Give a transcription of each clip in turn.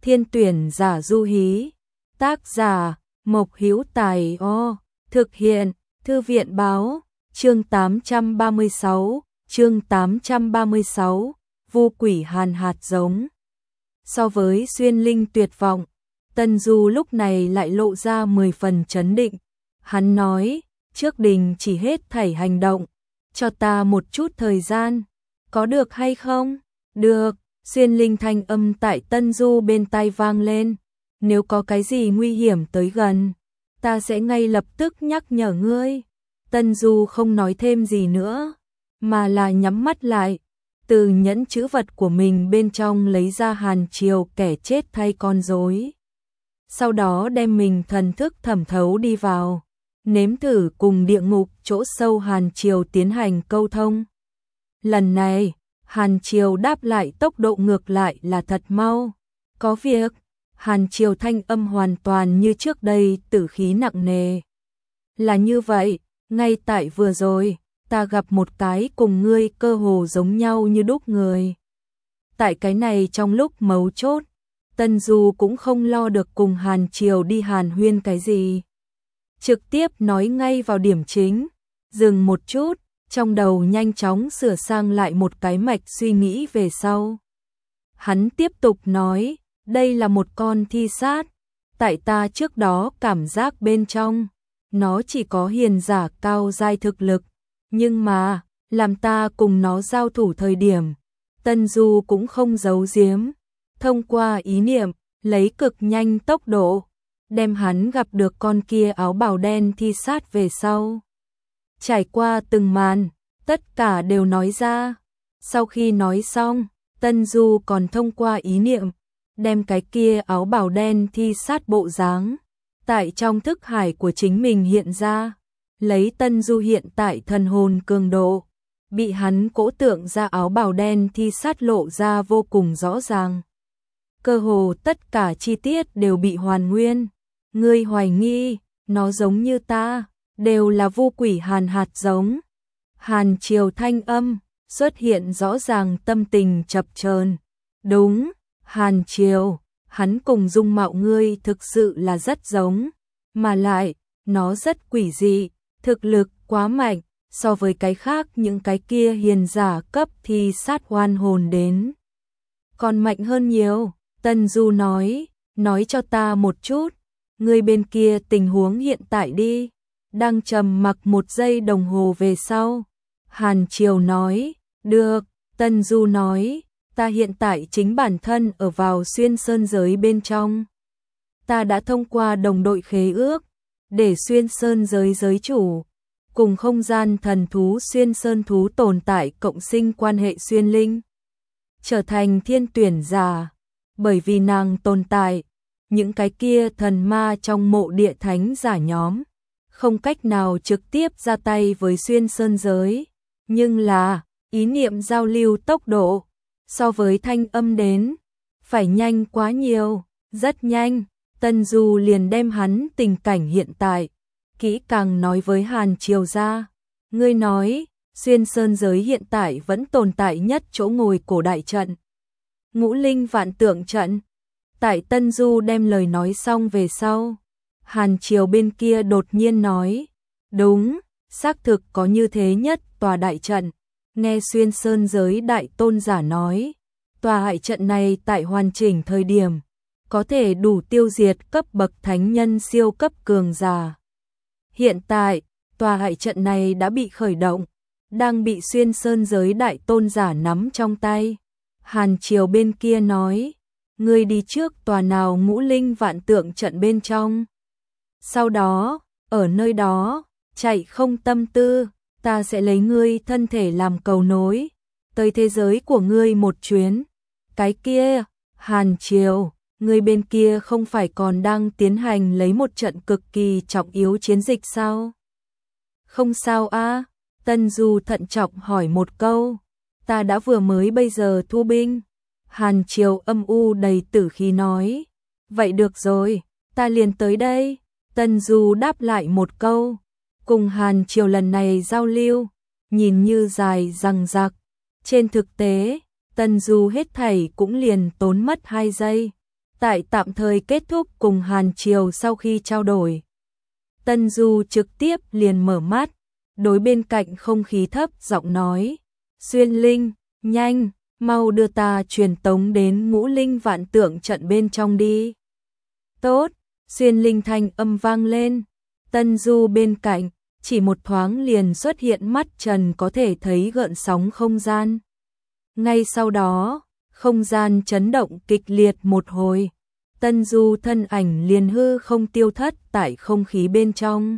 Thiên tuyển giả du hí. Tác giả Mộc Hữu Tài. Thực hiện Thư viện báo. Chương 836. Vu quỷ hàn hạt giống. So với Xuyên Linh tuyệt vọng, Tân Du lúc này lại lộ ra 10 phần trấn định. Hắn nói, trước đình chỉ hết thảy hành động, cho ta một chút thời gian, có được hay không? Được. Xuyên Linh thanh âm tại Tân Du bên tai vang lên, nếu có cái gì nguy hiểm tới gần, ta sẽ ngay lập tức nhắc nhở ngươi. Tân Du không nói thêm gì nữa, mà là nhắm mắt lại, từ nhẫn chữ vật của mình bên trong lấy ra Hàn Triều kẻ chết thay con rối. Sau đó đem mình thần thức thẩm thấu đi vào, nếm thử cùng địa ngục chỗ sâu Hàn Triều tiến hành câu thông. Lần này, Hàn Triều đáp lại tốc độ ngược lại là thật mau. Có việc. Hàn Triều thanh âm hoàn toàn như trước đây, tử khí nặng nề. Là như vậy, ngay tại vừa rồi, ta gặp một cái cùng ngươi cơ hồ giống nhau như đúc người. Tại cái này trong lúc mấu chốt, Tân Du cũng không lo được cùng Hàn Triều đi hàn huyên cái gì. Trực tiếp nói ngay vào điểm chính, dừng một chút, trong đầu nhanh chóng sửa sang lại một cái mạch suy nghĩ về sau. Hắn tiếp tục nói, đây là một con thi sát, tại ta trước đó cảm giác bên trong, nó chỉ có hiền giả cao giai thực lực, nhưng mà, làm ta cùng nó giao thủ thời điểm, Tân Du cũng không giấu giếm, thông qua ý niệm, lấy cực nhanh tốc độ, đem hắn gặp được con kia áo bào đen thi sát về sau. Trải qua từng màn, tất cả đều nói ra. Sau khi nói xong, Tân Du còn thông qua ý niệm, đem cái kia áo bào đen thi sát bộ dáng tại trong thức hải của chính mình hiện ra. Lấy Tân Du hiện tại thần hồn cường độ, bị hắn cỗ tượng ra áo bào đen thi sát lộ ra vô cùng rõ ràng. Cơ hồ tất cả chi tiết đều bị hoàn nguyên. Ngươi hoài nghi, nó giống như ta, đều là vu quỷ hàn hạt giống. Hàn Triều thanh âm xuất hiện rõ ràng, tâm tình chập chờn. Đúng, Hàn Triều, hắn cùng dung mạo ngươi thực sự là rất giống, mà lại, nó rất quỷ dị, thực lực quá mạnh, so với cái khác những cái kia hiền giả cấp thì sát oan hồn đến. Còn mạnh hơn nhiều. Tân Du nói cho ta một chút, ngươi bên kia tình huống hiện tại đi. Đang trầm mặc một giây đồng hồ về sau, Hàn Triều nói, được. Tân Du nói, ta hiện tại chính bản thân ở vào xuyên sơn giới bên trong. Ta đã thông qua đồng đội khế ước, để xuyên sơn giới giới chủ, cùng không gian thần thú xuyên sơn thú tồn tại cộng sinh quan hệ xuyên linh. Trở thành thiên tuyển giả, bởi vì nàng tồn tại, những cái kia thần ma trong mộ địa thánh giả nhóm không cách nào trực tiếp ra tay với xuyên sơn giới, nhưng là ý niệm giao lưu tốc độ so với thanh âm đến phải nhanh quá nhiều, rất nhanh. Tân Du liền đem hắn tình cảnh hiện tại kỹ càng nói với Hàn Triều ra. Ngươi nói, xuyên sơn giới hiện tại vẫn tồn tại nhất chỗ ngồi cổ đại trận, Ngũ Linh Vạn Tượng trận. Tại Tân Du đem lời nói xong về sau, Hàn Triều bên kia đột nhiên nói, đúng, xác thực có như thế nhất tòa đại trận. Nghe xuyên sơn giới đại tôn giả nói, tòa đại trận này tại hoàn chỉnh thời điểm, có thể đủ tiêu diệt cấp bậc thánh nhân siêu cấp cường giả. Hiện tại, tòa đại trận này đã bị khởi động, đang bị xuyên sơn giới đại tôn giả nắm trong tay. Hàn Triều bên kia nói, ngươi đi trước tòa nào Ngũ Linh Vạn Tượng trận bên trong. Sau đó, ở nơi đó, chạy không tâm tư, ta sẽ lấy ngươi thân thể làm cầu nối, tới thế giới của ngươi một chuyến. Cái kia, Hàn Triều, ngươi bên kia không phải còn đang tiến hành lấy một trận cực kỳ trọng yếu chiến dịch sao? Không sao a? Tân Du thận trọng hỏi một câu. Ta đã vừa mới bây giờ thu binh. Hàn Triều âm u đầy tử khí nói. Vậy được rồi, ta liền tới đây. Tân Du đáp lại một câu. Cùng Hàn Triều lần này giao lưu, nhìn như dài dằng dặc. Trên thực tế, Tân Du hết thảy cũng liền tốn mất 2 giây. Tại tạm thời kết thúc cùng Hàn Triều sau khi trao đổi, Tân Du trực tiếp liền mở mắt, đối bên cạnh không khí thấp giọng nói, Xuyên Linh, nhanh, mau đưa ta truyền tống đến Ngũ Linh Vạn Tượng trận bên trong đi. Tốt, Xuyên Linh thanh âm vang lên, Tân Du bên cạnh, chỉ một thoáng liền xuất hiện mắt trần có thể thấy gợn sóng không gian. Ngay sau đó, không gian chấn động kịch liệt một hồi, Tân Du thân ảnh liền hư không tiêu thất tại không khí bên trong.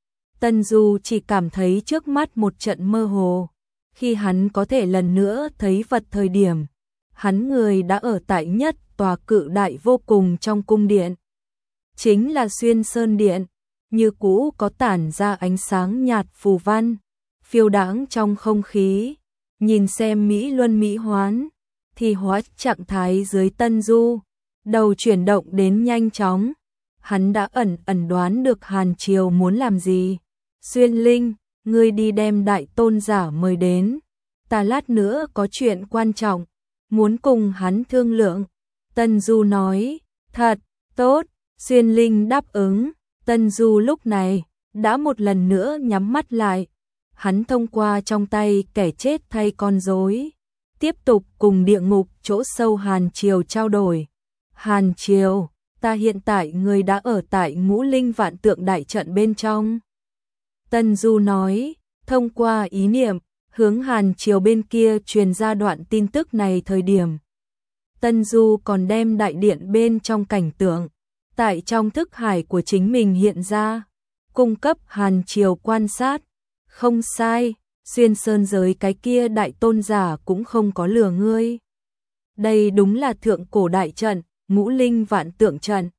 Tân Du chỉ cảm thấy trước mắt một trận mơ hồ, khi hắn có thể lần nữa thấy vật thời điểm, hắn người đã ở tại nhất tòa cự đại vô cùng trong cung điện. Chính là Xuyên Sơn Điện, như cũ có tản ra ánh sáng nhạt phù văn, phiêu đãng trong không khí, nhìn xem mỹ luân mỹ hoán, thì hóa trạng thái dưới Tân Du, đầu chuyển động đến nhanh chóng, hắn đã ẩn đoán được Hàn Triều muốn làm gì. Xuyên Linh, ngươi đi đem đại tôn giả mời đến, ta lát nữa có chuyện quan trọng, muốn cùng hắn thương lượng. Tân Du nói, thật, tốt, Xuyên Linh đáp ứng. Tân Du lúc này đã một lần nữa nhắm mắt lại, hắn thông qua trong tay kẻ chết thay con rối, tiếp tục cùng địa ngục chỗ sâu Hàn Triều trao đổi. Hàn Triều, ta hiện tại người đã ở tại Ngũ Linh Vạn Tượng đại trận bên trong. Tân Du nói, thông qua ý niệm, hướng Hàn Triều bên kia truyền ra đoạn tin tức này thời điểm. Tân Du còn đem đại điện bên trong cảnh tượng, tại trong thức hải của chính mình hiện ra, cung cấp Hàn Triều quan sát. Không sai, Xuyên Sơn giới cái kia đại tôn giả cũng không có lừa ngươi. Đây đúng là thượng cổ đại trận, Ngũ Linh Vạn Tượng trận.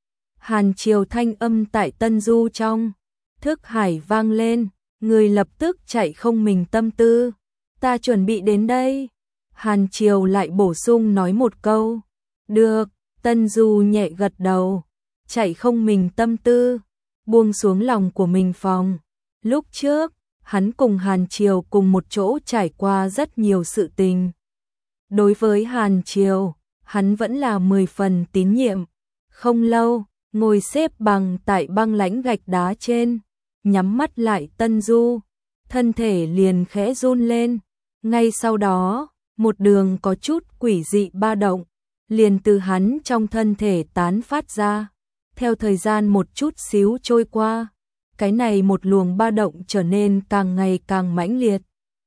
Hàn Triều thanh âm tại Tân Du trong thức hải vang lên, người lập tức chạy không mình tâm tư, ta chuẩn bị đến đây. Hàn Triều lại bổ sung nói một câu, được. Tân Du nhẹ gật đầu, chạy không mình tâm tư, buông xuống lòng của mình phòng. Lúc trước, hắn cùng Hàn Triều cùng một chỗ trải qua rất nhiều sự tình. Đối với Hàn Triều, hắn vẫn là 10 phần tín nhiệm. Không lâu, ngồi xếp bằng tại băng lãnh gạch đá trên, nhắm mắt lại Tân Du, thân thể liền khẽ run lên. Ngay sau đó, một đường có chút quỷ dị ba động, liền từ hắn trong thân thể tán phát ra. Theo thời gian một chút xíu trôi qua, cái này một luồng ba động trở nên càng ngày càng mãnh liệt.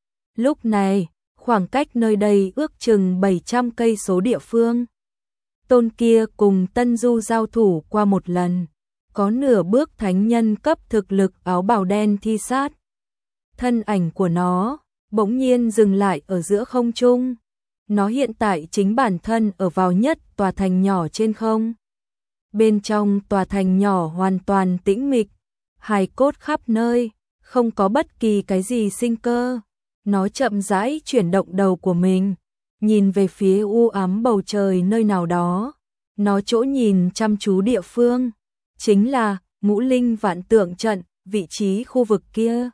Lúc này, khoảng cách nơi đây ước chừng 700 cây số địa phương. Tôn kia cùng Tân Du giao thủ qua một lần, có nửa bước thánh nhân cấp thực lực áo bào đen thi sát. Thân ảnh của nó bỗng nhiên dừng lại ở giữa không trung. Nó hiện tại chính bản thân ở vào nhất tòa thành nhỏ trên không. Bên trong tòa thành nhỏ hoàn toàn tĩnh mịch, hài cốt khắp nơi, không có bất kỳ cái gì sinh cơ. Nó chậm rãi chuyển động đầu của mình, nhìn về phía u ám bầu trời nơi nào đó. Nó chỗ nhìn chăm chú địa phương, chính là Ngũ Linh Vạn Tượng trận, vị trí khu vực kia.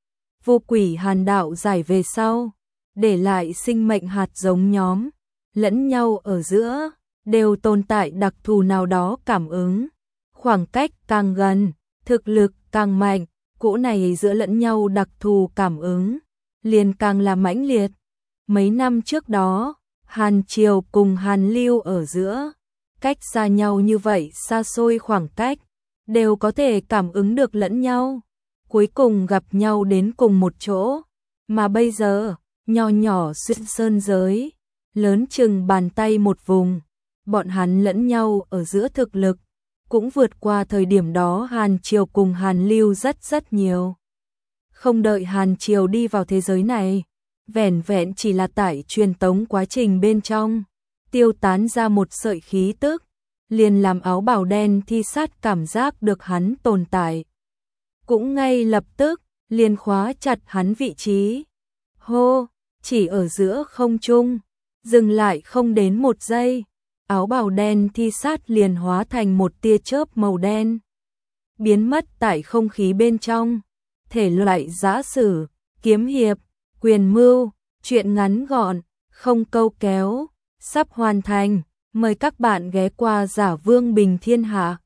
Vô quỷ hàn đạo giải về sau, để lại sinh mệnh hạt giống nhóm, lẫn nhau ở giữa, đều tồn tại đặc thù nào đó cảm ứng. Khoảng cách càng gần, thực lực càng mạnh, cỗ này giữa lẫn nhau đặc thù cảm ứng, liền càng là mãnh liệt. Mấy năm trước đó, Hàn Triều cùng Hàn Lưu ở giữa, cách xa nhau như vậy xa xôi khoảng cách, đều có thể cảm ứng được lẫn nhau, cuối cùng gặp nhau đến cùng một chỗ. Mà bây giờ, nho nhỏ Xuyên Sơn giới, lớn chừng bàn tay một vùng, bọn hắn lẫn nhau ở giữa thực lực, cũng vượt qua thời điểm đó Hàn Triều cùng Hàn Lưu rất nhiều. Không đợi Hàn Triều đi vào thế giới này, vẻn vẹn chỉ là tại truyền tống quá trình bên trong, tiêu tán ra một sợi khí tức, liền làm áo bào đen thi sát cảm giác được hắn tồn tại. Cũng ngay lập tức, liền khóa chặt hắn vị trí. Hô, chỉ ở giữa không trung, dừng lại không đến một giây, áo bào đen thi sát liền hóa thành một tia chớp màu đen, biến mất tại không khí bên trong. Thể loại giã sử, kiếm hiệp, quyền mưu, truyện ngắn gọn, không câu kéo, sắp hoàn thành. Mời các bạn ghé qua Giả Vương Bình Thiên Hạ.